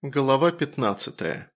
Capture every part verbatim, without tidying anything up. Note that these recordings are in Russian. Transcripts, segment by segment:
Глава пятнадцатая.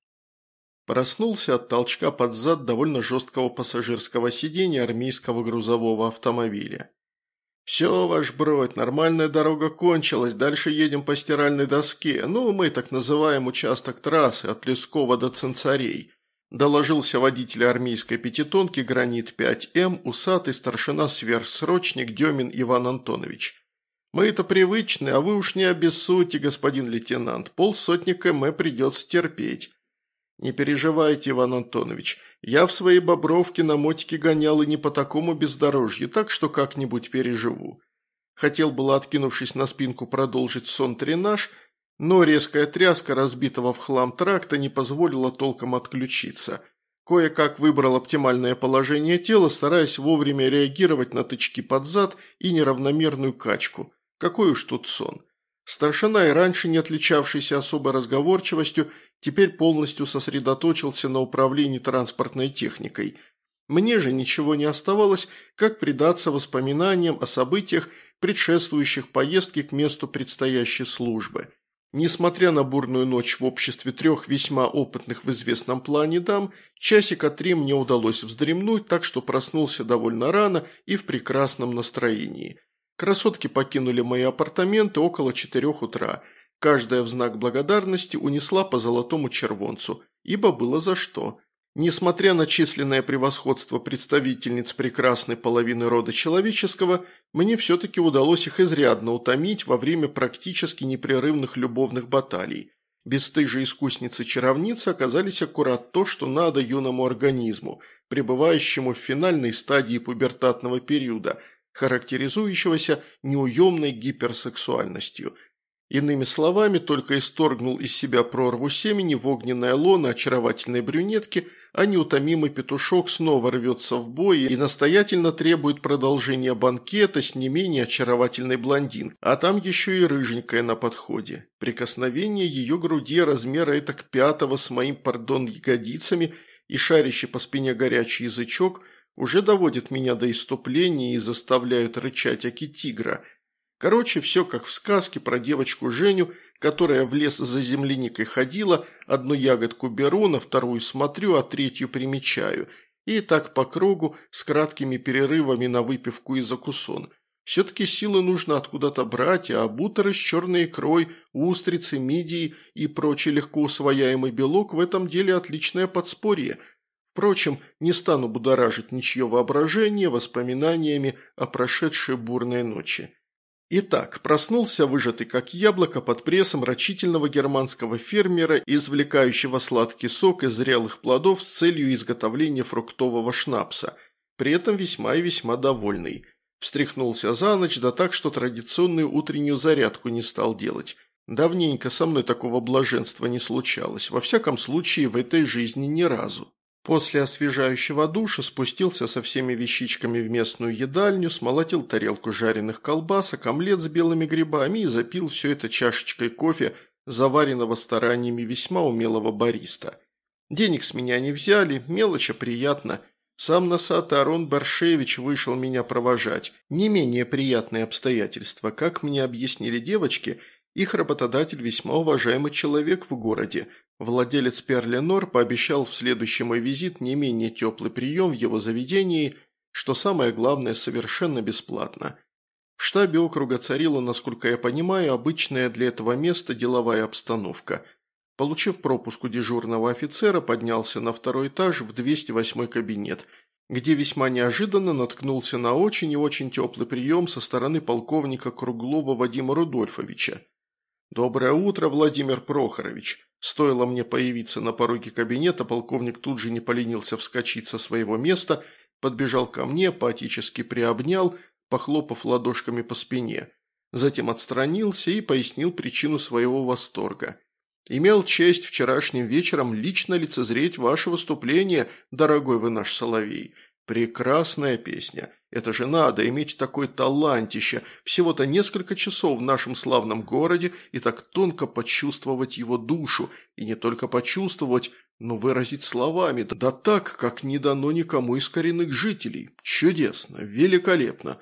Проснулся от толчка под зад довольно жесткого пассажирского сиденья армейского грузового автомобиля. «Все, ваш бродь, нормальная дорога кончилась, дальше едем по стиральной доске, ну, мы так называем участок трассы от Лескова до Цинцарей», доложился водитель армейской пятитонки «Гранит пять эм», усатый старшина-сверхсрочник Демин Иван Антонович. «Мы-то привычны, а вы уж не обессудьте, господин лейтенант, полсотни км придется терпеть». «Не переживайте, Иван Антонович, я в своей Бобровке на мотике гонял и не по такому бездорожью, так что как-нибудь переживу». Хотел было, откинувшись на спинку, продолжить сон-тренаж, но резкая тряска разбитого в хлам тракта не позволила толком отключиться. Кое-как выбрал оптимальное положение тела, стараясь вовремя реагировать на тычки под зад и неравномерную качку. Какой уж тут сон. Старшина, и раньше не отличавшийся особой разговорчивостью, теперь полностью сосредоточился на управлении транспортной техникой. Мне же ничего не оставалось, как предаться воспоминаниям о событиях, предшествующих поездке к месту предстоящей службы. Несмотря на бурную ночь в обществе трех весьма опытных в известном плане дам, часика три мне удалось вздремнуть, так что проснулся довольно рано и в прекрасном настроении. Красотки покинули мои апартаменты около четырех утра. Каждая в знак благодарности унесла по золотому червонцу, ибо было за что. Несмотря на численное превосходство представительниц прекрасной половины рода человеческого, мне все-таки удалось их изрядно утомить во время практически непрерывных любовных баталий. Бесстыжие искусницы-чаровницы оказались аккурат то, что надо юному организму, пребывающему в финальной стадии пубертатного периода – характеризующегося неуемной гиперсексуальностью. Иными словами, только исторгнул из себя прорву семени в огненное лоно очаровательной брюнетки, а неутомимый петушок снова рвется в бой и настоятельно требует продолжения банкета с не менее очаровательной блондинкой, а там еще и рыженькая на подходе. Прикосновение ее груди размера этак пятого с моим, пардон, ягодицами и шарящий по спине горячий язычок – уже доводит меня до исступления и заставляют рычать аки тигра. Короче, все как в сказке про девочку Женю, которая в лес за земляникой ходила, одну ягодку беру, на вторую смотрю, а третью примечаю. И так по кругу, с краткими перерывами на выпивку и закусон. Все-таки силы нужно откуда-то брать, а бутеры с черной икрой, устрицы, мидии и прочий легко усвояемый белок в этом деле отличное подспорье. Впрочем, не стану будоражить ничье воображение воспоминаниями о прошедшей бурной ночи. Итак, проснулся выжатый как яблоко под прессом рачительного германского фермера, извлекающего сладкий сок из зрелых плодов с целью изготовления фруктового шнапса, при этом весьма и весьма довольный. Встряхнулся за ночь, да так, что традиционную утреннюю зарядку не стал делать. Давненько со мной такого блаженства не случалось, во всяком случае в этой жизни ни разу. После освежающего душа спустился со всеми вещичками в местную едальню, смолотил тарелку жареных колбасок, омлет с белыми грибами и запил все это чашечкой кофе, заваренного стараниями весьма умелого бариста. Денег с меня не взяли, мелочь, а приятно. Сам носатый Арон Баршевич вышел меня провожать. Не менее приятные обстоятельства, как мне объяснили девочки, их работодатель весьма уважаемый человек в городе. Владелец Перленор пообещал в следующий мой визит не менее теплый прием в его заведении, что самое главное, совершенно бесплатно. В штабе округа царила, насколько я понимаю, обычная для этого места деловая обстановка. Получив пропуск у дежурного офицера, поднялся на второй этаж в двести восьмой кабинет, где весьма неожиданно наткнулся на очень и очень теплый прием со стороны полковника Круглова Вадима Рудольфовича. «Доброе утро, Владимир Прохорович!» Стоило мне появиться на пороге кабинета, полковник тут же не поленился вскочить со своего места, подбежал ко мне, поотечески приобнял, похлопав ладошками по спине. Затем отстранился и пояснил причину своего восторга. «Имел честь вчерашним вечером лично лицезреть ваше выступление, дорогой вы наш соловей. Прекрасная песня. Это же надо иметь такое талантище, всего-то несколько часов в нашем славном городе и так тонко почувствовать его душу, и не только почувствовать, но выразить словами, да так, как не дано никому из коренных жителей. Чудесно, великолепно.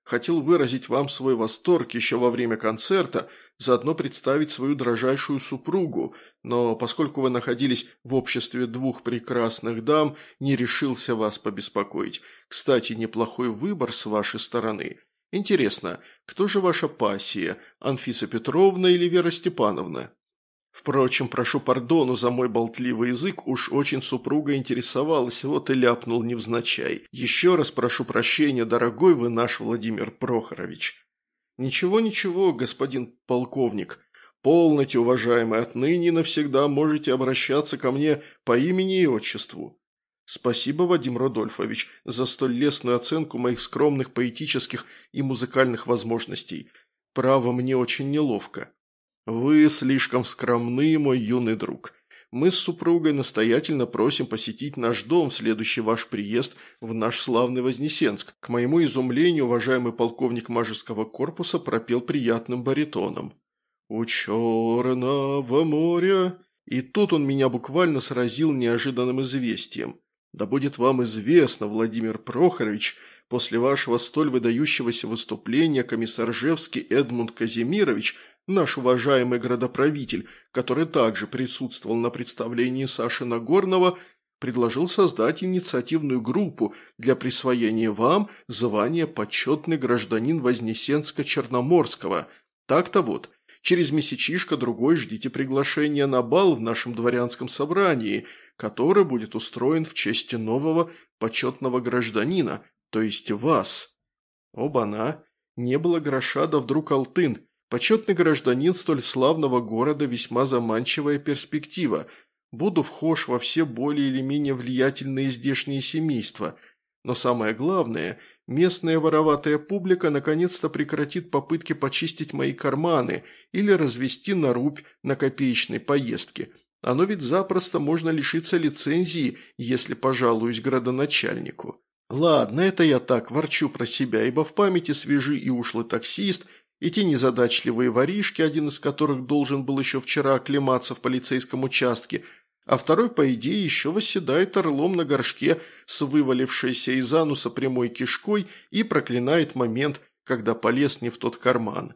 Хотел выразить вам свой восторг еще во время концерта, заодно представить свою дрожайшую супругу, но поскольку вы находились в обществе двух прекрасных дам, не решился вас побеспокоить. Кстати, неплохой выбор с вашей стороны. Интересно, кто же ваша пассия, Анфиса Петровна или Вера Степановна? Впрочем, прошу пардону за мой болтливый язык, уж очень супруга интересовалась, вот и ляпнул невзначай. Еще раз прошу прощения, дорогой вы наш Владимир Прохорович. Ничего-ничего, господин полковник. Полноте, уважаемый, отныне навсегда можете обращаться ко мне по имени и отчеству. Спасибо, Вадим Рудольфович, за столь лестную оценку моих скромных поэтических и музыкальных возможностей. Право, мне очень неловко. «Вы слишком скромны, мой юный друг. Мы с супругой настоятельно просим посетить наш дом в следующий ваш приезд в наш славный Вознесенск». К моему изумлению, уважаемый полковник Мажеского корпуса пропел приятным баритоном. «У черного моря...» И тут он меня буквально сразил неожиданным известием. «Да будет вам известно, Владимир Прохорович, после вашего столь выдающегося выступления комиссаржевский Эдмунд Казимирович, наш уважаемый градоправитель, который также присутствовал на представлении Саши Нагорного, предложил создать инициативную группу для присвоения вам звания почетный гражданин Вознесенска-Черноморского. Так-то вот, через месячишко-другой ждите приглашения на бал в нашем дворянском собрании, который будет устроен в честь нового почетного гражданина, то есть вас». Оба-на, не было гроша, да вдруг алтын. Почетный гражданин столь славного города – весьма заманчивая перспектива. Буду вхож во все более или менее влиятельные здешние семейства. Но самое главное, местная вороватая публика наконец-то прекратит попытки почистить мои карманы или развести на рубь на копеечной поездке. Оно ведь запросто можно лишиться лицензии, если пожалуюсь градоначальнику. Ладно, это я так ворчу про себя, ибо в памяти свежий и ушлый таксист – и те незадачливые воришки, один из которых должен был еще вчера оклематься в полицейском участке, а второй, по идее, еще восседает орлом на горшке с вывалившейся из ануса прямой кишкой и проклинает момент, когда полез не в тот карман.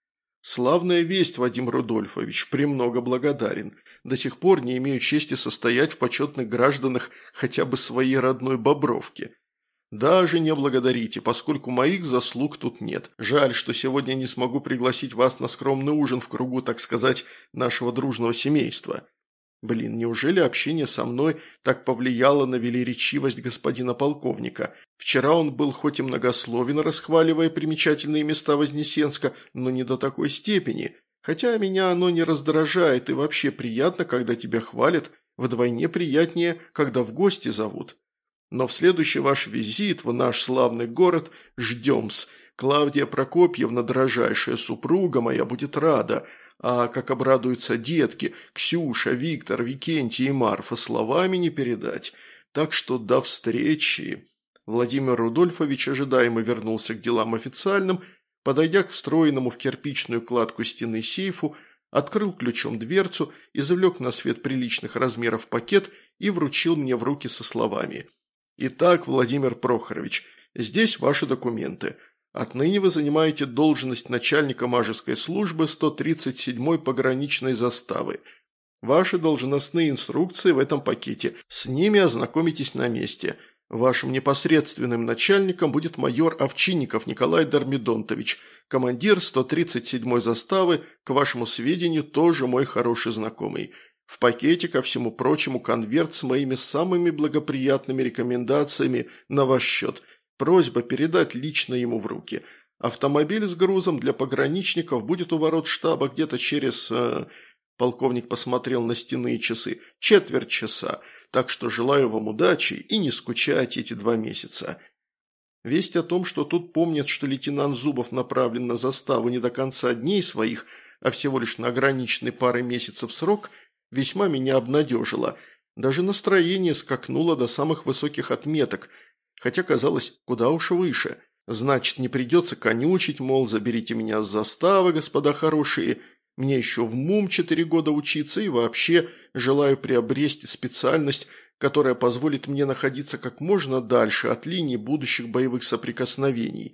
Славная весть, Вадим Рудольфович, премного благодарен. До сих пор не имею чести состоять в почетных гражданах хотя бы своей родной Бобровки. Даже не благодарите, поскольку моих заслуг тут нет. Жаль, что сегодня не смогу пригласить вас на скромный ужин в кругу, так сказать, нашего дружного семейства. Блин, неужели общение со мной так повлияло на велеречивость господина полковника? Вчера он был хоть и многословен, расхваливая примечательные места Вознесенска, но не до такой степени. Хотя меня оно не раздражает, и вообще приятно, когда тебя хвалят, вдвойне приятнее, когда в гости зовут. Но в следующий ваш визит в наш славный город ждем-с. Клавдия Прокопьевна, дрожайшая супруга моя, будет рада. А как обрадуются детки, Ксюша, Виктор, Викентий и Марфа, словами не передать. Так что до встречи». Владимир Рудольфович ожидаемо вернулся к делам официальным, подойдя к встроенному в кирпичную кладку стены сейфу, открыл ключом дверцу, извлек на свет приличных размеров пакет и вручил мне в руки со словами: «Итак, Владимир Прохорович, здесь ваши документы. Отныне вы занимаете должность начальника Мажеской службы сто тридцать седьмой пограничной заставы. Ваши должностные инструкции в этом пакете. С ними ознакомитесь на месте. Вашим непосредственным начальником будет майор Овчинников Николай Дормидонтович, командир сто тридцать седьмой заставы, к вашему сведению, тоже мой хороший знакомый. В пакете, ко всему прочему, конверт с моими самыми благоприятными рекомендациями на ваш счет. Просьба передать лично ему в руки. Автомобиль с грузом для пограничников будет у ворот штаба где-то через...» э, Полковник посмотрел на стенные часы. «Четверть часа. Так что желаю вам удачи и не скучайте эти два месяца». Весть о том, что тут помнят, что лейтенант Зубов направлен на заставу не до конца дней своих, а всего лишь на ограниченный парой месяцев срок, весьма меня обнадежила. Даже настроение скакнуло до самых высоких отметок, хотя казалось, куда уж выше. Значит, не придется конючить, мол, заберите меня с заставы, господа хорошие. Мне еще в МУМ четыре года учиться и вообще желаю приобрести специальность, которая позволит мне находиться как можно дальше от линии будущих боевых соприкосновений.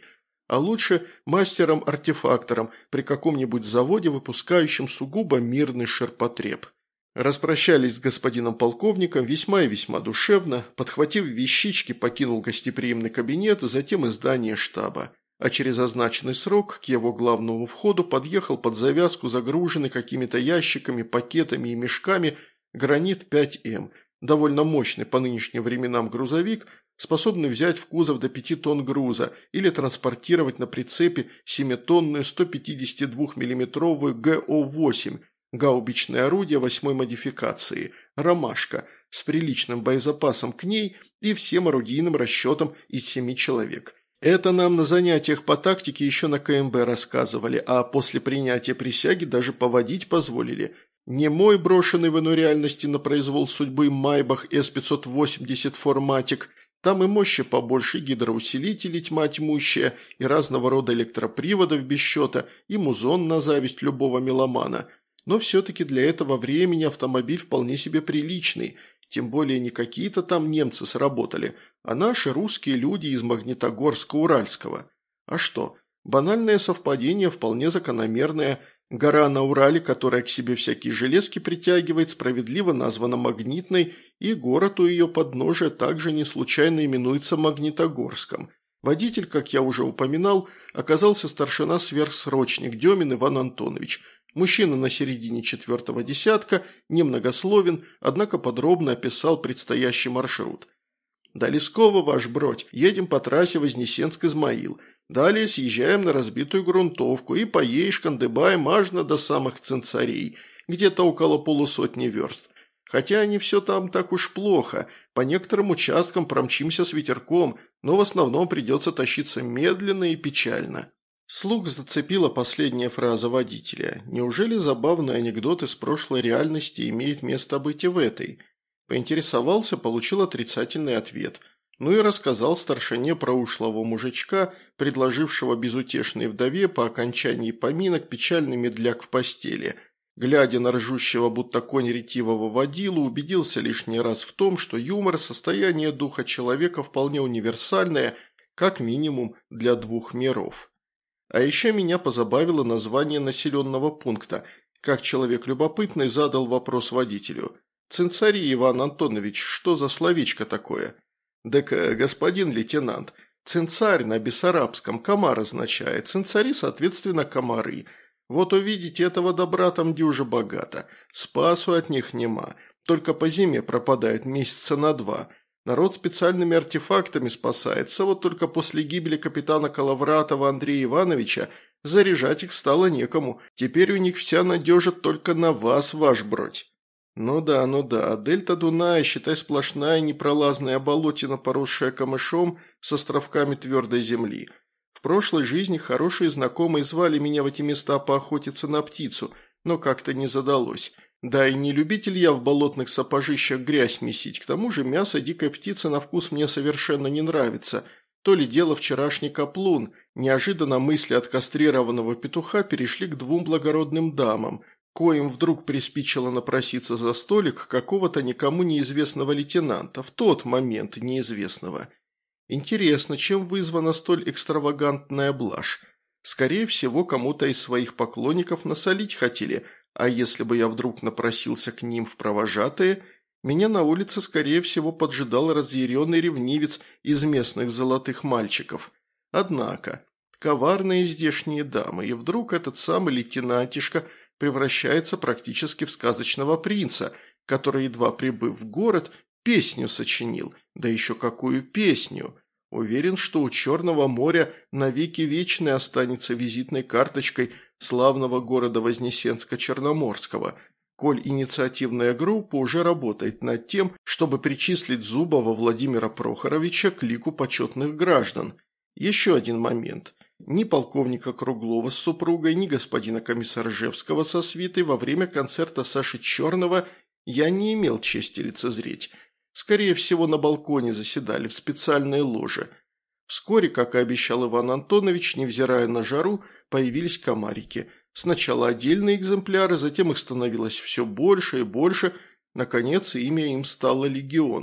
а лучше мастером-артефактором при каком-нибудь заводе, выпускающем сугубо мирный ширпотреб. Распрощались с господином полковником весьма и весьма душевно, подхватив вещички, покинул гостеприимный кабинет, затем и здание штаба. А через означенный срок к его главному входу подъехал под завязку загруженный какими-то ящиками, пакетами и мешками гранит пять эм, довольно мощный по нынешним временам грузовик, способный взять в кузов до пяти тонн груза или транспортировать на прицепе семитонную сто пятидесятидвухмиллиметровую гэ о восемь, гаубичное орудие восьмой модификации, «Ромашка», с приличным боезапасом к ней и всем орудийным расчетом из семи человек. Это нам на занятиях по тактике еще на ка эм бэ рассказывали, а после принятия присяги даже поводить позволили. Не мой брошенный в иной реальности на произвол судьбы Майбах эс пятьсот восемьдесят форматик, там и мощи побольше, и гидроусилители тьма тьмущая, и разного рода электроприводов без счета, и музон на зависть любого меломана. Но все-таки для этого времени автомобиль вполне себе приличный, тем более не какие-то там немцы сработали, а наши русские люди из Магнитогорска-Уральского. А что, банальное совпадение вполне закономерное. Гора на Урале, которая к себе всякие железки притягивает, справедливо названа Магнитной, и город у ее подножия также не случайно именуется Магнитогорском. Водитель, как я уже упоминал, оказался старшина-сверхсрочник Демин Иван Антонович. Мужчина на середине четвертого десятка, немногословен, однако подробно описал предстоящий маршрут. До Лескова, ваш бродь, едем по трассе Вознесенск-Измаил. Далее съезжаем на разбитую грунтовку и поедешь кандыбаем аж до самых Цинцарей, где-то около полусотни верст. Хотя не все там так уж плохо, по некоторым участкам промчимся с ветерком, но в основном придется тащиться медленно и печально. Слух зацепила последняя фраза водителя. Неужели забавный анекдот из прошлой реальности имеет место быть и в этой? Поинтересовался, получил отрицательный ответ. Ну и рассказал старшине про ушлого мужичка, предложившего безутешной вдове по окончании поминок печальный медляк в постели. Глядя на ржущего будто конь ретивого водилу, убедился лишний раз в том, что юмор – состояние духа человека вполне универсальное, как минимум для двух миров. А еще меня позабавило название населенного пункта. Как человек любопытный задал вопрос водителю. «Цинцарий, Иван Антонович, что за словечко такое?» «Так, господин лейтенант, цинцарь на бессарабском комар означает, цинцари, соответственно, комары. Вот увидите, этого добра там дюже богато. Спасу от них нема, только по зиме пропадают месяца на два». Народ специальными артефактами спасается, вот только после гибели капитана Коловратова Андрея Ивановича заряжать их стало некому. Теперь у них вся надежа только на вас, ваш бродь. Ну да, ну да, дельта Дуная, считай, сплошная непролазная болотина, поросшая камышом с островками твердой земли. В прошлой жизни хорошие знакомые звали меня в эти места поохотиться на птицу, но как-то не задалось. Да и не любитель я в болотных сапожищах грязь месить, к тому же мясо дикой птицы на вкус мне совершенно не нравится. То ли дело вчерашний каплун, неожиданно мысли от кастрированного петуха перешли к двум благородным дамам, коим вдруг приспичило напроситься за столик какого-то никому неизвестного лейтенанта, в тот момент неизвестного. Интересно, чем вызвана столь экстравагантная блажь? Скорее всего, кому-то из своих поклонников насолить хотели – а если бы я вдруг напросился к ним в провожатые, меня на улице, скорее всего, поджидал разъяренный ревнивец из местных золотых мальчиков. Однако, коварные здешние дамы, и вдруг этот самый лейтенантишка превращается практически в сказочного принца, который, едва прибыв в город, песню сочинил. Да еще какую песню! Уверен, что у Черного моря навеки вечной останется визитной карточкой славного города Вознесенска-Черноморского, коль инициативная группа уже работает над тем, чтобы причислить Зубова Владимира Прохоровича к лику почетных граждан. Еще один момент. Ни полковника Круглова с супругой, ни господина Комиссаржевского со свитой во время концерта Саши Черного я не имел чести лицезреть. Скорее всего, на балконе заседали в специальной ложе. Вскоре, как и обещал Иван Антонович, невзирая на жару, появились комарики. Сначала отдельные экземпляры, затем их становилось все больше и больше. Наконец, имя им стало «Легион».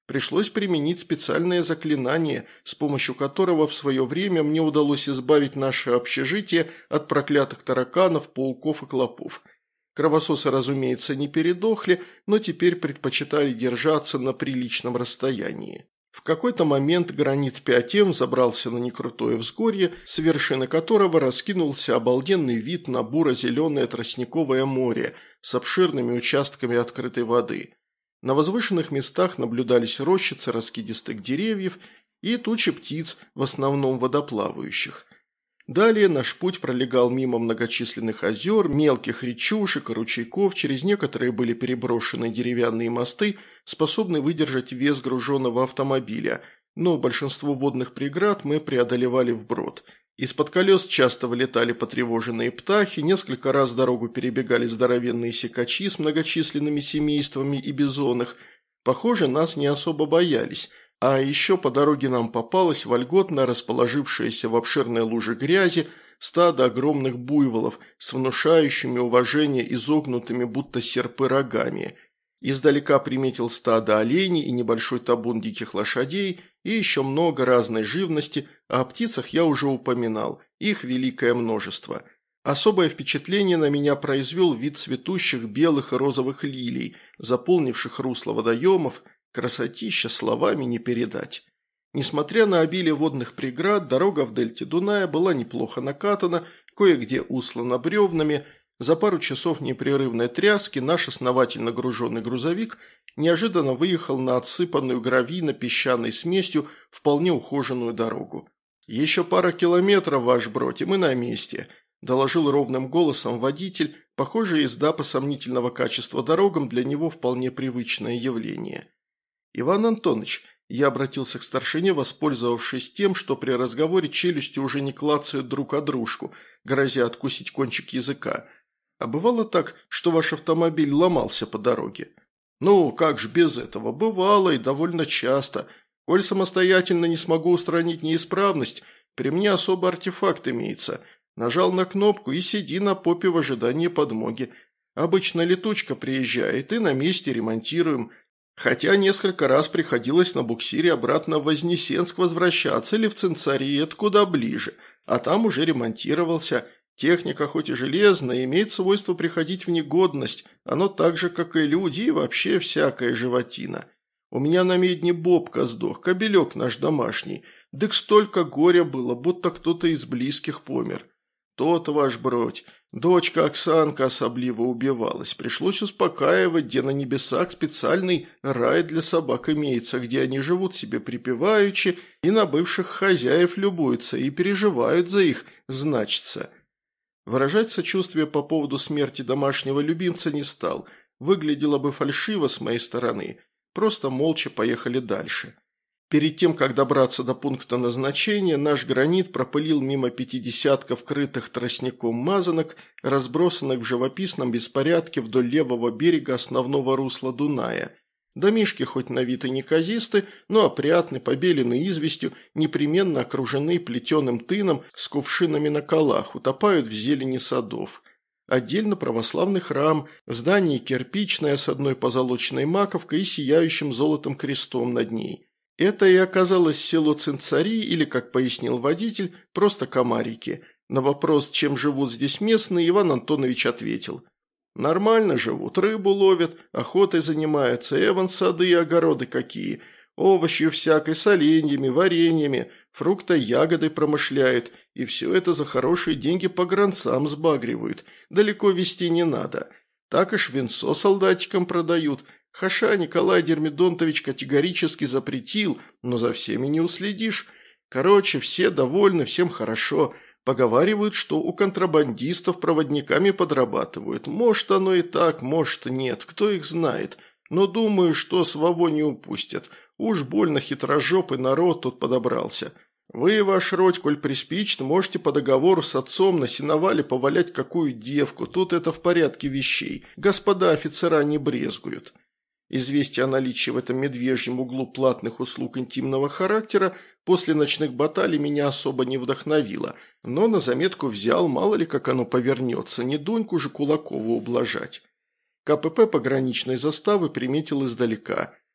Пришлось применить специальное заклинание, с помощью которого в свое время мне удалось избавить наше общежитие от проклятых тараканов, пауков и клопов. Кровососы, разумеется, не передохли, но теперь предпочитали держаться на приличном расстоянии. В какой-то момент гранит пять эм забрался на некрутое взгорье, с вершины которого раскинулся обалденный вид на буро-зеленое тростниковое море с обширными участками открытой воды. На возвышенных местах наблюдались рощицы раскидистых деревьев и тучи птиц, в основном водоплавающих. Далее наш путь пролегал мимо многочисленных озер, мелких речушек и ручейков, через некоторые были переброшены деревянные мосты, способные выдержать вес груженного автомобиля, но большинство водных преград мы преодолевали вброд. Из-под колес часто вылетали потревоженные птахи, несколько раз дорогу перебегали здоровенные сикачи с многочисленными семействами и бизонах. Похоже, нас не особо боялись. А еще по дороге нам попалось вольготно расположившееся в обширной луже грязи стадо огромных буйволов с внушающими уважение изогнутыми будто серпы рогами. Издалека приметил стадо оленей и небольшой табун диких лошадей и еще много разной живности, а о птицах я уже упоминал, их великое множество. Особое впечатление на меня произвел вид цветущих белых и розовых лилий, заполнивших русло водоемов. Красотища словами не передать. Несмотря на обилие водных преград, дорога в дельте Дуная была неплохо накатана, кое-где услана бревнами. За пару часов непрерывной тряски наш основательно груженный грузовик неожиданно выехал на отсыпанную гравийно-песчаной смесью вполне ухоженную дорогу. «Еще пара километров, ваш бродь, и мы на месте», – доложил ровным голосом водитель. Похоже, езда по сомнительного качества дорогам для него вполне привычное явление. «Иван Антонович», я обратился к старшине, воспользовавшись тем, что при разговоре челюсти уже не клацают друг о дружку, грозя откусить кончик языка. «А бывало так, что ваш автомобиль ломался по дороге?» «Ну, как ж без этого? Бывало и довольно часто. Коль самостоятельно не смогу устранить неисправность, при мне особый артефакт имеется. Нажал на кнопку и сиди на попе в ожидании подмоги. Обычно летучка приезжает и на месте ремонтируем». Хотя несколько раз приходилось на буксире обратно в Вознесенск возвращаться или в Цинцарриет куда ближе, а там уже ремонтировался. Техника хоть и железная, имеет свойство приходить в негодность, оно так же, как и люди и вообще всякая животина. У меня на медне Бобка сдох, кобелек наш домашний, дык столько горя было, будто кто-то из близких помер. Тот ваш бродь. Дочка Оксанка особливо убивалась. Пришлось успокаивать, где на небесах специальный рай для собак имеется, где они живут себе припеваючи и на бывших хозяев любуются и переживают за их, значится. Выражать сочувствие по поводу смерти домашнего любимца не стал. Выглядело бы фальшиво с моей стороны. Просто молча поехали дальше. Перед тем, как добраться до пункта назначения, наш гранит пропылил мимо пятидесятков крытых тростником мазанок, разбросанных в живописном беспорядке вдоль левого берега основного русла Дуная. Домишки хоть на вид и неказисты, но опрятны, побелены известью, непременно окружены плетеным тыном с кувшинами на колах, утопают в зелени садов. Отдельно православный храм, здание кирпичное с одной позолоченной маковкой и сияющим золотом крестом над ней. Это и оказалось село Цинцарий, или, как пояснил водитель, просто комарики. На вопрос, чем живут здесь местные, Иван Антонович ответил: «Нормально живут, рыбу ловят, охотой занимаются, эван сады и огороды какие, овощи всякой, соленьями, вареньями, фрукты, ягоды промышляют, и все это за хорошие деньги погранцам сбагривают, далеко везти не надо. Так и винцо солдатикам продают». Хаша Николай Дермидонтович категорически запретил, но за всеми не уследишь. Короче, все довольны, всем хорошо. Поговаривают, что у контрабандистов проводниками подрабатывают. Может, оно и так, может, нет, кто их знает. Но думаю, что своего не упустят. Уж больно хитрожопый народ тут подобрался. Вы, ваш родь, коль приспичит, можете по договору с отцом на сеновале повалять какую девку. Тут это в порядке вещей. Господа офицера не брезгуют». Известие о наличии в этом медвежьем углу платных услуг интимного характера после ночных баталий меня особо не вдохновило, но на заметку взял, мало ли как оно повернется, не Дуньку же Кулакову ублажать. КПП пограничной заставы приметил издалека.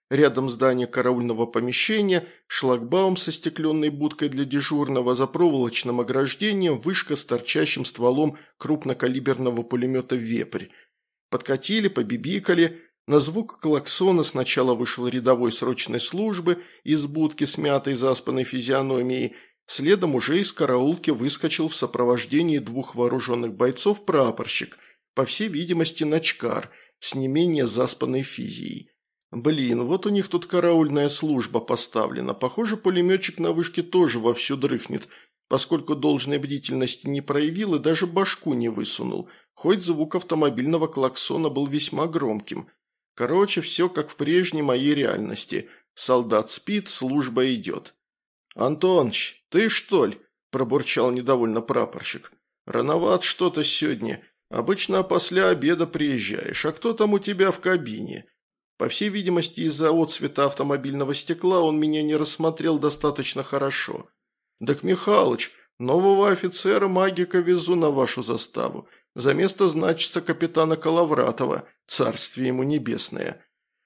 Рядом здание караульного помещения, шлагбаум со стекленной будкой для дежурного, за проволочным ограждением, вышка с торчащим стволом крупнокалиберного пулемета «Вепрь». Подкатили, побибикали. На звук клаксона сначала вышел рядовой срочной службы из будки с мятой заспанной физиономией, следом уже из караулки выскочил в сопровождении двух вооруженных бойцов прапорщик, по всей видимости начкар, с не менее заспанной физией. Блин, вот у них тут караульная служба поставлена. Похоже, пулеметчик на вышке тоже вовсю дрыхнет, поскольку должной бдительности не проявил и даже башку не высунул, хоть звук автомобильного клаксона был весьма громким. Короче, все как в прежней моей реальности. Солдат спит, служба идет. «Антоныч, ты что ли?» – пробурчал недовольно прапорщик. «Рановат что-то сегодня. Обычно после обеда приезжаешь, а кто там у тебя в кабине?» По всей видимости, из-за отцвета автомобильного стекла он меня не рассмотрел достаточно хорошо. «Так, Михалыч, нового офицера-магика везу на вашу заставу. За место значится капитана Коловратова, царствие ему небесное.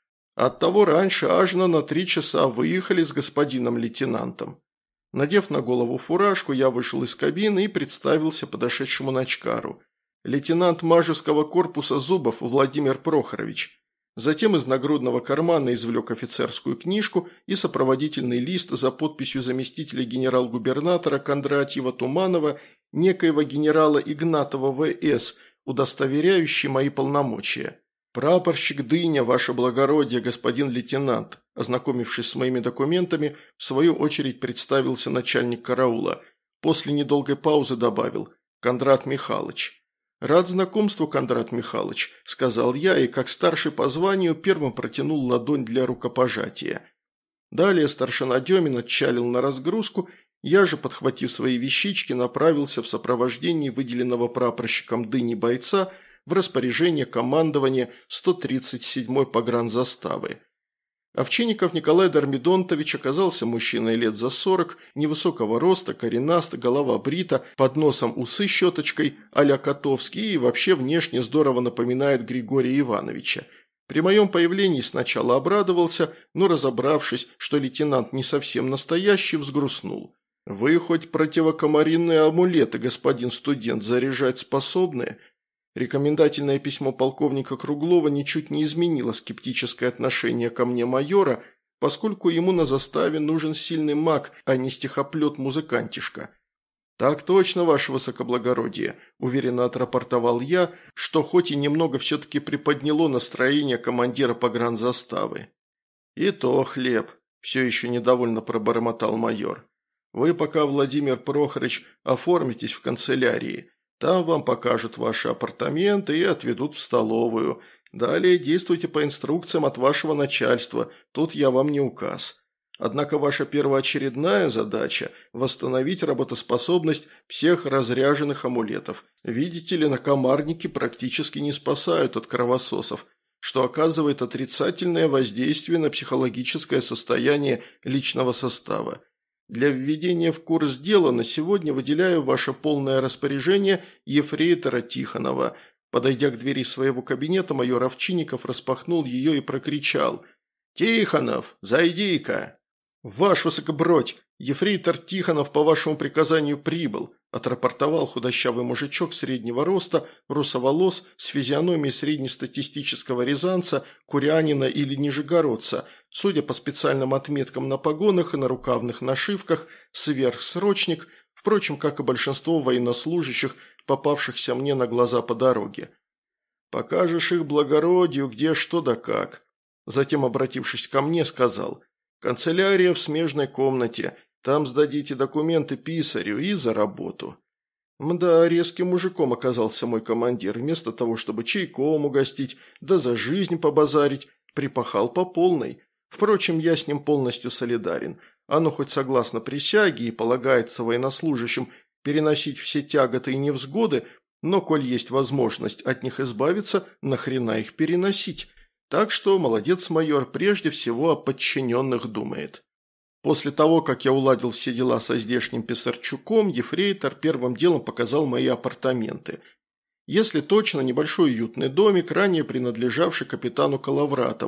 Оттого раньше ажно на три часа выехали с господином лейтенантом». Надев на голову фуражку, я вышел из кабины и представился подошедшему начкару. Лейтенант Мажевского корпуса Зубов Владимир Прохорович. Затем из нагрудного кармана извлек офицерскую книжку и сопроводительный лист за подписью заместителя генерал-губернатора Кондратьева Туманова, некоего генерала Игнатова В С, удостоверяющий мои полномочия. «Прапорщик Дыня, ваше благородие, господин лейтенант», ознакомившись с моими документами, в свою очередь представился начальник караула. После недолгой паузы добавил «Кондрат Михайлович». «Рад знакомству, Кондрат Михайлович», – сказал я и, как старший по званию, первым протянул ладонь для рукопожатия. Далее старшина Демин отчалил на разгрузку, я же, подхватив свои вещички, направился в сопровождении выделенного прапорщиком Дыни бойца в распоряжение командования сто тридцать седьмой погранзаставы. Овчинников Николай Дормидонтович оказался мужчиной лет за сорок, невысокого роста, коренаст, голова брита, под носом усы щеточкой а-ля Котовский и вообще внешне здорово напоминает Григория Ивановича. При моем появлении сначала обрадовался, но разобравшись, что лейтенант не совсем настоящий, взгрустнул. «Вы хоть противокомаринные амулеты, господин студент, заряжать способны?» Рекомендательное письмо полковника Круглова ничуть не изменило скептическое отношение ко мне майора, поскольку ему на заставе нужен сильный маг, а не стихоплет-музыкантишка. «Так точно, ваше высокоблагородие», – уверенно отрапортовал я, что хоть и немного все-таки приподняло настроение командира погранзаставы. «И то хлеб», – все еще недовольно пробормотал майор. «Вы пока, Владимир Прохорович, оформитесь в канцелярии. Там вам покажут ваши апартаменты и отведут в столовую. Далее действуйте по инструкциям от вашего начальства, тут я вам не указ. Однако ваша первоочередная задача – восстановить работоспособность всех разряженных амулетов. Видите ли, накомарники практически не спасают от кровососов, что оказывает отрицательное воздействие на психологическое состояние личного состава. Для введения в курс дела на сегодня выделяю ваше полное распоряжение ефрейтора Тихонова». Подойдя к двери своего кабинета, майор Овчинников распахнул ее и прокричал: «Тихонов, зайди-ка!» «Ваш высокобродь, ефрейтор Тихонов по вашему приказанию прибыл», отрапортовал худощавый мужичок среднего роста, русоволос, с физиономией среднестатистического рязанца, курянина или нижегородца, судя по специальным отметкам на погонах и на рукавных нашивках, сверхсрочник, впрочем, как и большинство военнослужащих, попавшихся мне на глаза по дороге. «Покажешь их благородию, где что да как». Затем, обратившись ко мне, сказал: «Канцелярия в смежной комнате. Там сдадите документы писарю и за работу». Мда, резким мужиком оказался мой командир. Вместо того, чтобы чайком угостить, да за жизнь побазарить, припахал по полной. Впрочем, я с ним полностью солидарен. Оно хоть согласно присяге и полагается военнослужащим переносить все тяготы и невзгоды, но, коль есть возможность от них избавиться, нахрена их переносить? Так что молодец майор, прежде всего о подчиненных думает. После того, как я уладил все дела со здешним Писарчуком, ефрейтор первым делом показал мои апартаменты. Если точно, небольшой уютный домик, ранее принадлежавший капитану Коловратову,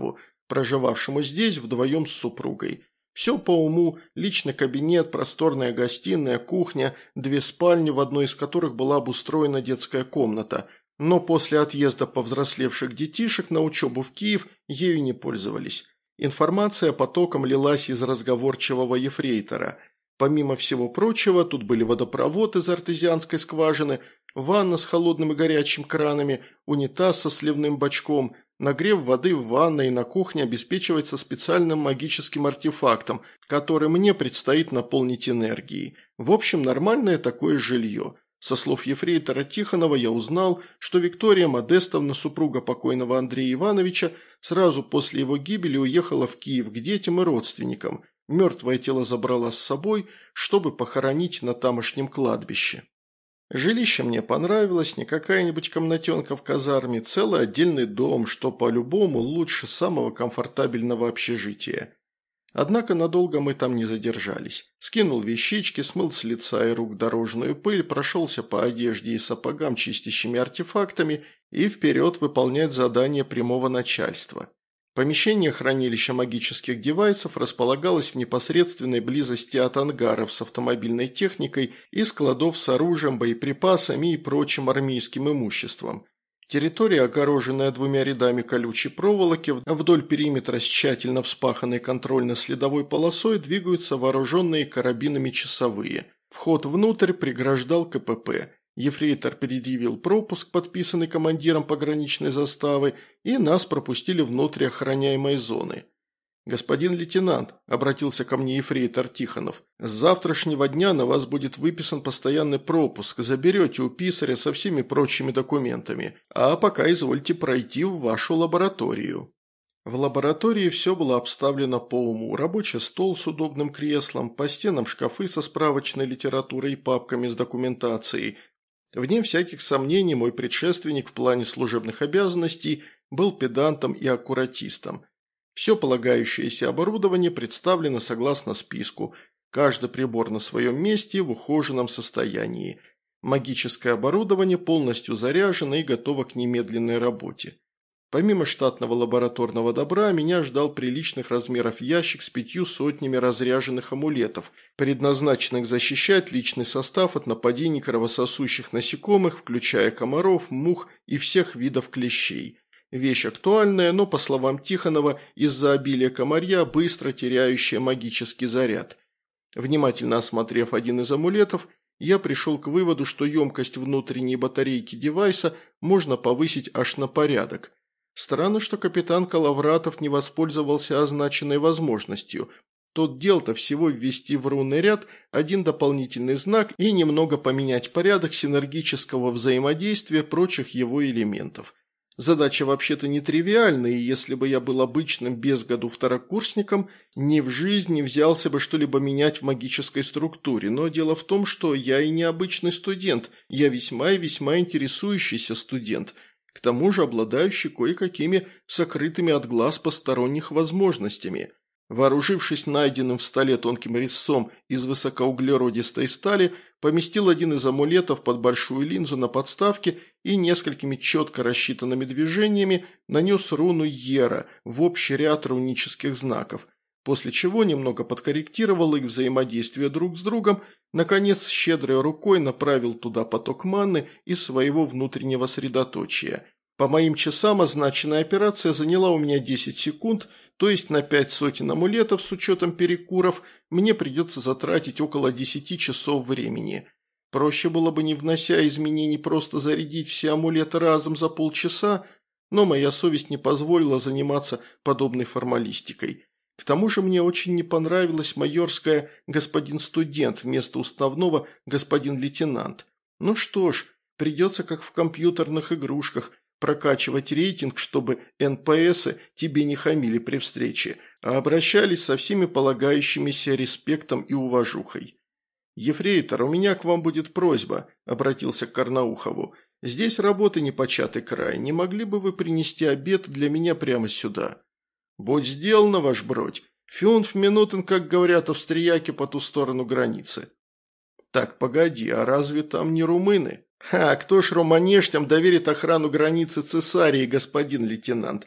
проживавшему здесь вдвоем с супругой. Все по уму, личный кабинет, просторная гостиная, кухня, две спальни, в одной из которых была обустроена детская комната. Но после отъезда повзрослевших детишек на учебу в Киев ею не пользовались. Информация потоком лилась из разговорчивого ефрейтора. Помимо всего прочего, тут были водопровод из артезианской скважины, ванна с холодным и горячим кранами, унитаз со сливным бачком. Нагрев воды в ванной и на кухне обеспечивается специальным магическим артефактом, который мне предстоит наполнить энергией. В общем, нормальное такое жилье. Со слов ефрейтора Тихонова я узнал, что Виктория Модестовна, супруга покойного Андрея Ивановича, сразу после его гибели уехала в Киев к детям и родственникам. Мертвое тело забрала с собой, чтобы похоронить на тамошнем кладбище. Жилище мне понравилось, не какая-нибудь комнатенка в казарме, целый отдельный дом, что по-любому лучше самого комфортабельного общежития. Однако надолго мы там не задержались. Скинул вещички, смыл с лица и рук дорожную пыль, прошелся по одежде и сапогам чистящими артефактами и вперед выполнять задание прямого начальства. Помещение хранилища магических девайсов располагалось в непосредственной близости от ангаров с автомобильной техникой и складов с оружием, боеприпасами и прочим армейским имуществом. Территория, огороженная двумя рядами колючей проволоки, вдоль периметра с тщательно вспаханной контрольно-следовой полосой двигаются вооруженные карабинами часовые. Вход внутрь преграждал ка пэ пэ. Ефрейтор предъявил пропуск, подписанный командиром пограничной заставы, и нас пропустили внутрь охраняемой зоны. «Господин лейтенант», – обратился ко мне ефрейтор Тихонов, – «с завтрашнего дня на вас будет выписан постоянный пропуск, заберете у писаря со всеми прочими документами, а пока извольте пройти в вашу лабораторию». В лаборатории все было обставлено по уму. Рабочий стол с удобным креслом, по стенам шкафы со справочной литературой и папками с документацией. Вне всяких сомнений, мой предшественник в плане служебных обязанностей был педантом и аккуратистом. Все полагающееся оборудование представлено согласно списку, каждый прибор на своем месте в ухоженном состоянии. Магическое оборудование полностью заряжено и готово к немедленной работе. Помимо штатного лабораторного добра, меня ждал приличных размеров ящик с пятью сотнями разряженных амулетов, предназначенных защищать личный состав от нападений кровососущих насекомых, включая комаров, мух и всех видов клещей. Вещь актуальная, но, по словам Тихонова, из-за обилия комарья быстро теряющая магический заряд. Внимательно осмотрев один из амулетов, я пришел к выводу, что емкость внутренней батарейки девайса можно повысить аж на порядок. Странно, что капитан Калавратов не воспользовался означенной возможностью. Тот дел-то всего ввести в рунный ряд один дополнительный знак и немного поменять порядок синергического взаимодействия прочих его элементов. Задача вообще-то нетривиальная, и если бы я был обычным без году второкурсником, ни в жизнь не взялся бы что-либо менять в магической структуре. Но дело в том, что я и не обычный студент, я весьма и весьма интересующийся студент, к тому же обладающий кое-какими сокрытыми от глаз посторонних возможностями. Вооружившись найденным в столе тонким резцом из высокоуглеродистой стали, поместил один из амулетов под большую линзу на подставке и несколькими четко рассчитанными движениями нанес руну Ера в общий ряд рунических знаков, после чего немного подкорректировал их взаимодействие друг с другом, наконец щедрой рукой направил туда поток манны из своего внутреннего средоточия. По моим часам означенная операция заняла у меня десять секунд, то есть на пять сотен амулетов с учетом перекуров мне придется затратить около десяти часов времени. Проще было бы, не внося изменений, просто зарядить все амулеты разом за полчаса, но моя совесть не позволила заниматься подобной формалистикой. К тому же мне очень не понравилось майорское «господин студент» вместо уставного «господин лейтенант». Ну что ж, придется как в компьютерных игрушках – прокачивать рейтинг, чтобы эн пэ эсы тебе не хамили при встрече, а обращались со всеми полагающимися респектом и уважухой. «Ефрейтор, у меня к вам будет просьба», – обратился к Карнаухову. «Здесь работы непочатый край, не могли бы вы принести обед для меня прямо сюда?» «Будь сделано, ваш бродь. Фюнф минутен, как говорят австрияки по ту сторону границы». «Так, погоди, а разве там не румыны?» «Ха, кто ж руманештям доверит охрану границы Цесарии, господин лейтенант?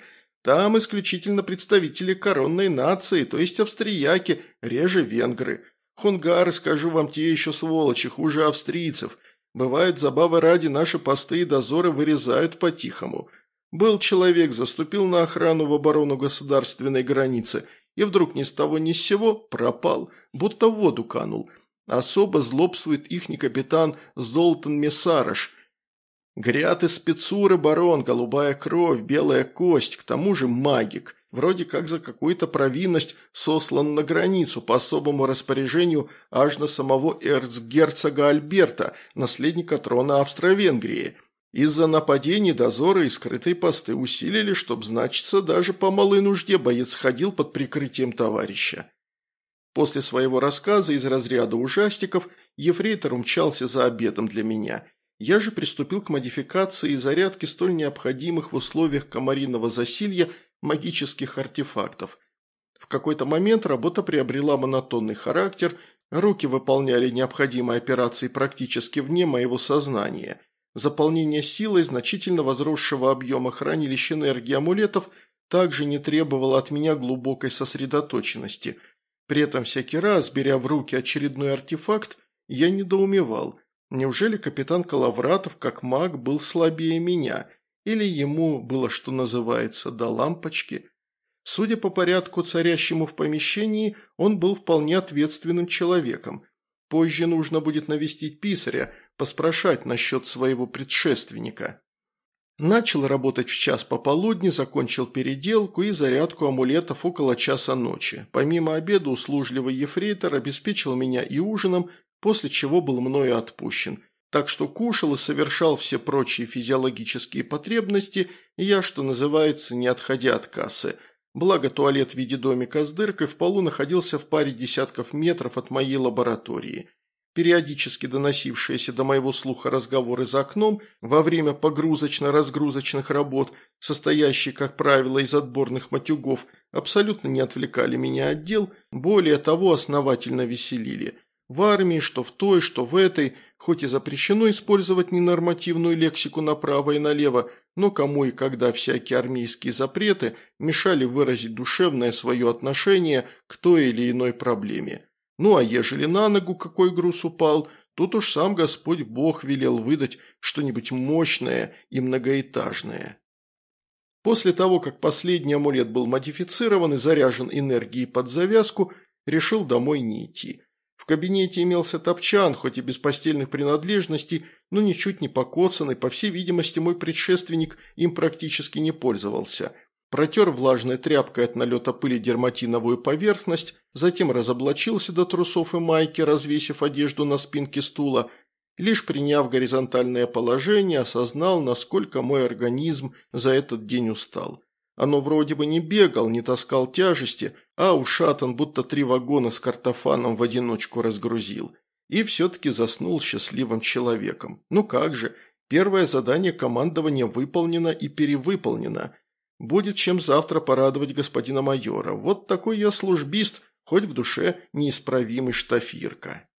Там исключительно представители коронной нации, то есть австрияки, реже венгры. Хунгары, скажу вам, те еще сволочи, хуже австрийцев. Бывает, забавы ради, наши посты и дозоры вырезают по-тихому. Был человек, заступил на охрану в оборону государственной границы, и вдруг ни с того ни с сего пропал, будто в воду канул. Особо злобствует ихний капитан Золтан Мессараш. Гряд из спецуры барон, голубая кровь, белая кость, к тому же магик. Вроде как за какую-то провинность сослан на границу по особому распоряжению аж на самого эрцгерцога Альберта, наследника трона Австро-Венгрии. Из-за нападений дозоры и скрытые посты усилили, чтоб, значится, даже по малой нужде боец ходил под прикрытием товарища. После своего рассказа из разряда ужастиков ефрейтор умчался за обедом для меня. Я же приступил к модификации и зарядке столь необходимых в условиях комариного засилья магических артефактов. В какой-то момент работа приобрела монотонный характер, руки выполняли необходимые операции практически вне моего сознания. Заполнение силой значительно возросшего объема хранилища энергии амулетов также не требовало от меня глубокой сосредоточенности. При этом всякий раз, беря в руки очередной артефакт, я недоумевал. Неужели капитан Калавратов, как маг, был слабее меня? Или ему было, что называется, до лампочки? Судя по порядку, царящему в помещении, он был вполне ответственным человеком. Позже нужно будет навестить писаря, поспрашать насчет своего предшественника. Начал работать в час пополудни, закончил переделку и зарядку амулетов около часа ночи. Помимо обеда услужливый ефрейтор обеспечил меня и ужином, после чего был мною отпущен. Так что кушал и совершал все прочие физиологические потребности, я, что называется, не отходя от кассы. Благо туалет в виде домика с дыркой в полу находился в паре десятков метров от моей лаборатории. Периодически доносившиеся до моего слуха разговоры за окном во время погрузочно-разгрузочных работ, состоящие, как правило, из отборных матюгов, абсолютно не отвлекали меня от дел, более того, основательно веселили. В армии, что в той, что в этой, хоть и запрещено использовать ненормативную лексику направо и налево, но кому и когда всякие армейские запреты мешали выразить душевное свое отношение к той или иной проблеме. Ну а ежели на ногу какой груз упал, тут уж сам Господь Бог велел выдать что-нибудь мощное и многоэтажное. После того, как последний амулет был модифицирован и заряжен энергией под завязку, решил домой не идти. В кабинете имелся топчан, хоть и без постельных принадлежностей, но ничуть не покоцанный, по всей видимости, мой предшественник им практически не пользовался. Протер влажной тряпкой от налета пыли дерматиновую поверхность, затем разоблачился до трусов и майки, развесив одежду на спинке стула. Лишь приняв горизонтальное положение, осознал, насколько мой организм за этот день устал. Оно вроде бы не бегал, не таскал тяжести, а ушатан, будто три вагона с картофаном в одиночку разгрузил. И все-таки заснул счастливым человеком. Ну как же, первое задание командования выполнено и перевыполнено. Будет чем завтра порадовать господина майора. Вот такой я службист, хоть в душе неисправимый штафирка.